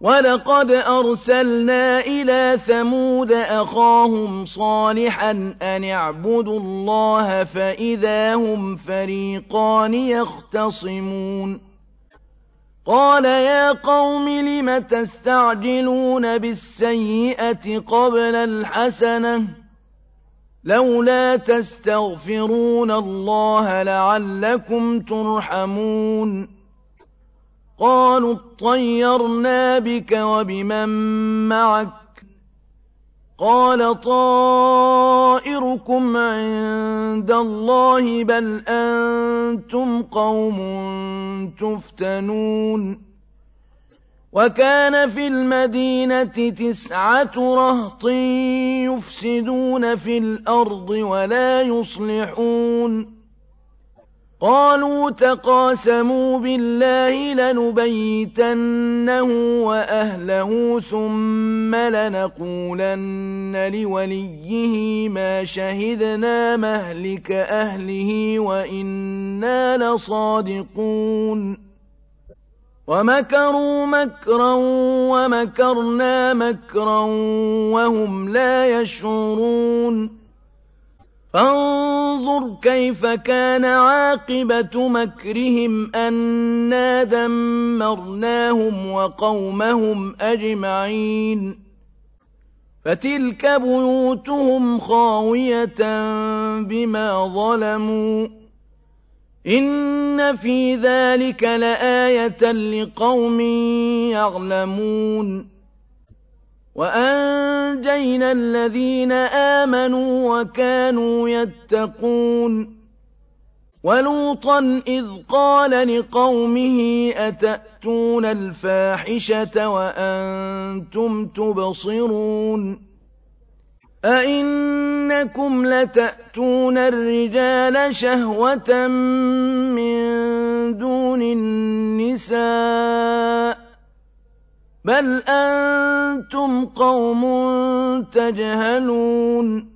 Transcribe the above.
وَلَقَدْ أَرْسَلْنَا إِلَىٰ ثَمُودَ أَخَاهُمْ صَالِحًا أَنِ اعْبُدُوا اللَّهَ فَإِذَا هُمْ فَرِيقَانِ يَخْتَصِمُونَ قَالَ يَا قَوْمِ لِمَ تَسْتَعْجِلُونَ بِالسَّيِّئَةِ قَبْلَ الْحَسَنَةِ ۖ لَوْلَا تَسْتَغْفِرُونَ اللَّهَ لَعَلَّكُمْ تُرْحَمُونَ قَالُوا اطَّيَّرْنَا بِكَ وَبِمَن مَّعَكَ ۚ قَالَ طَائِرُكُمْ عِندَ اللَّهِ ۖ بَلْ أَنتُمْ قَوْمٌ تُفْتَنُونَ وَكَانَ فِي الْمَدِينَةِ 9 رَهْطٍ يُفْسِدُونَ فِي الْأَرْضِ وَلَا يُصْلِحُونَ قَالُوا تَقَاسَمُوا بِاللَّهِ لَنُبَيِّتَنَّهُ وَأَهْلَهُ ثُمَّ لَنَقُولَنَّ لِوَلِيِّهِ مَا شَهِدْنَا مَهْلِكَ أَهْلِهِ وَإِنَّا لَصَادِقُونَ وَمَكَرُوا مَكْرًا وَمَكَرْنَا مَكْرًا وَهُمْ لَا يَشْعُرُونَ فانظُرْ كَيْفَ كَانَ عَاقِبَةُ مَكْرِهِمْ أَنَّا دَمَّرْنَاهُمْ وَقَوْمَهُمْ أَجْمَعِينَ فَتِلْكَ بُيُوتُهُمْ خَاوِيَةً بِمَا ظَلَمُوا ۗ إِنَّ فِي ذَلِكَ لَآيَةً لِقَوْمٍ يَعْلَمُونَ وَأَنجَيْنَا الَّذِينَ آمَنُوا وَكَانُوا يَتَّقُونَ وَلُوطًا إِذْ قَالَ لِقَوْمِهِ أَتَأْتُونَ الْفَاحِشَةَ وَأَنتُمْ تُبْصِرُونَ أَئِنَّكُمْ لَتَأْتُونَ الرِّجَالَ شَهْوَةً مِّن دُونِ النِّسَاءِ بَلْ أَنتُمْ قَوْمٌ تَجْهَلُونَ